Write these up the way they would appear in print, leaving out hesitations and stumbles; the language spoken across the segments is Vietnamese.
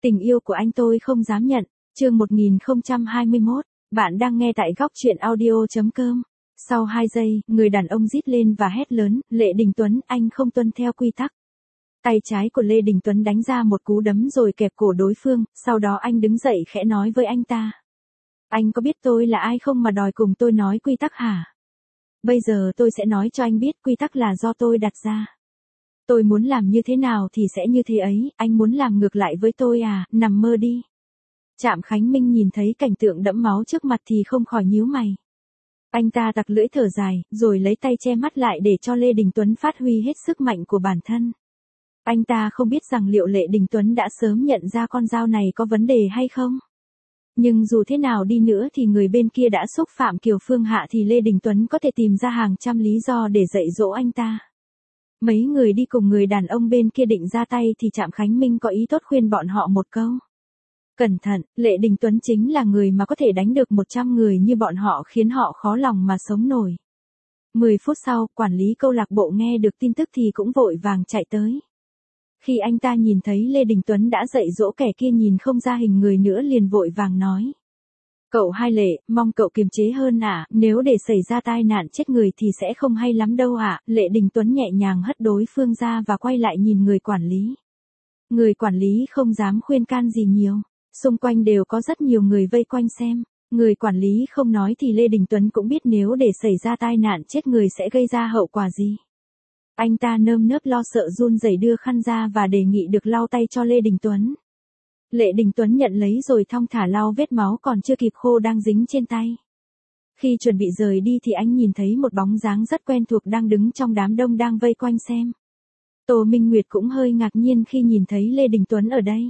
Tình yêu của anh tôi không dám nhận. Chương 1021, bạn đang nghe tại góc truyện audio.com. Sau 2 giây, người đàn ông rít lên và hét lớn, Lệ Đình Tuấn, anh không tuân theo quy tắc. Tay trái của Lê Đình Tuấn đánh ra một cú đấm rồi kẹp cổ đối phương, sau đó anh đứng dậy khẽ nói với anh ta. Anh có biết tôi là ai không mà đòi cùng tôi nói quy tắc hả? Bây giờ tôi sẽ nói cho anh biết quy tắc là do tôi đặt ra. Tôi muốn làm như thế nào thì sẽ như thế ấy, anh muốn làm ngược lại với tôi à, nằm mơ đi. Trạm Khánh Minh nhìn thấy cảnh tượng đẫm máu trước mặt thì không khỏi nhíu mày. Anh ta tặc lưỡi thở dài, rồi lấy tay che mắt lại để cho Lê Đình Tuấn phát huy hết sức mạnh của bản thân. Anh ta không biết rằng liệu Lệ Đình Tuấn đã sớm nhận ra con dao này có vấn đề hay không. Nhưng dù thế nào đi nữa thì người bên kia đã xúc phạm Kiều Phương Hạ thì Lê Đình Tuấn có thể tìm ra hàng trăm lý do để dạy dỗ anh ta. Mấy người đi cùng người đàn ông bên kia định ra tay thì Trạm Khánh Minh có ý tốt khuyên bọn họ một câu. Cẩn thận, Lệ Đình Tuấn chính là người mà có thể đánh được 100 người như bọn họ khiến họ khó lòng mà sống nổi. 10 phút sau, quản lý câu lạc bộ nghe được tin tức thì cũng vội vàng chạy tới. Khi anh ta nhìn thấy Lê Đình Tuấn đã dạy dỗ kẻ kia nhìn không ra hình người nữa liền vội vàng nói. Cậu Hai Lệ, mong cậu kiềm chế hơn ạ, nếu để xảy ra tai nạn chết người thì sẽ không hay lắm đâu ạ. Lệ Đình Tuấn nhẹ nhàng hất đối phương ra và quay lại nhìn người quản lý. Người quản lý không dám khuyên can gì nhiều, xung quanh đều có rất nhiều người vây quanh xem. Người quản lý không nói thì Lê Đình Tuấn cũng biết nếu để xảy ra tai nạn chết người sẽ gây ra hậu quả gì. Anh ta nơm nớp lo sợ run rẩy đưa khăn ra và đề nghị được lau tay cho Lê Đình Tuấn. Lệ Đình Tuấn nhận lấy rồi thong thả lau vết máu còn chưa kịp khô đang dính trên tay. Khi chuẩn bị rời đi thì anh nhìn thấy một bóng dáng rất quen thuộc đang đứng trong đám đông đang vây quanh xem. Tô Minh Nguyệt cũng hơi ngạc nhiên khi nhìn thấy Lê Đình Tuấn ở đây.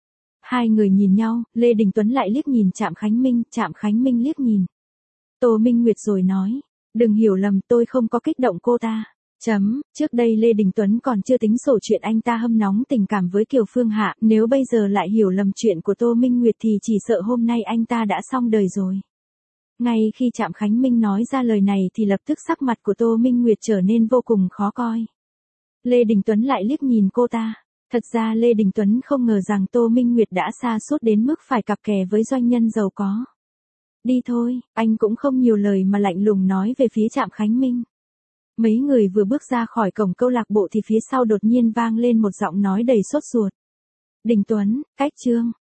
Hai người nhìn nhau, Lê Đình Tuấn lại liếc nhìn Trạm Khánh Minh liếc nhìn Tô Minh Nguyệt rồi nói, đừng hiểu lầm, tôi không có kích động cô ta. Trước đây Lê Đình Tuấn còn chưa tính sổ chuyện anh ta hâm nóng tình cảm với Kiều Phương Hạ, nếu bây giờ lại hiểu lầm chuyện của Tô Minh Nguyệt thì chỉ sợ hôm nay anh ta đã xong đời rồi. Ngay khi Trạm Khánh Minh nói ra lời này thì lập tức sắc mặt của Tô Minh Nguyệt trở nên vô cùng khó coi. Lê Đình Tuấn lại liếc nhìn cô ta. Thật ra Lê Đình Tuấn không ngờ rằng Tô Minh Nguyệt đã sa sút đến mức phải cặp kè với doanh nhân giàu có. Đi thôi, anh cũng không nhiều lời mà lạnh lùng nói về phía Trạm Khánh Minh. Mấy người vừa bước ra khỏi cổng câu lạc bộ thì phía sau đột nhiên vang lên một giọng nói đầy sốt ruột. Đình Tuấn, cách Trương.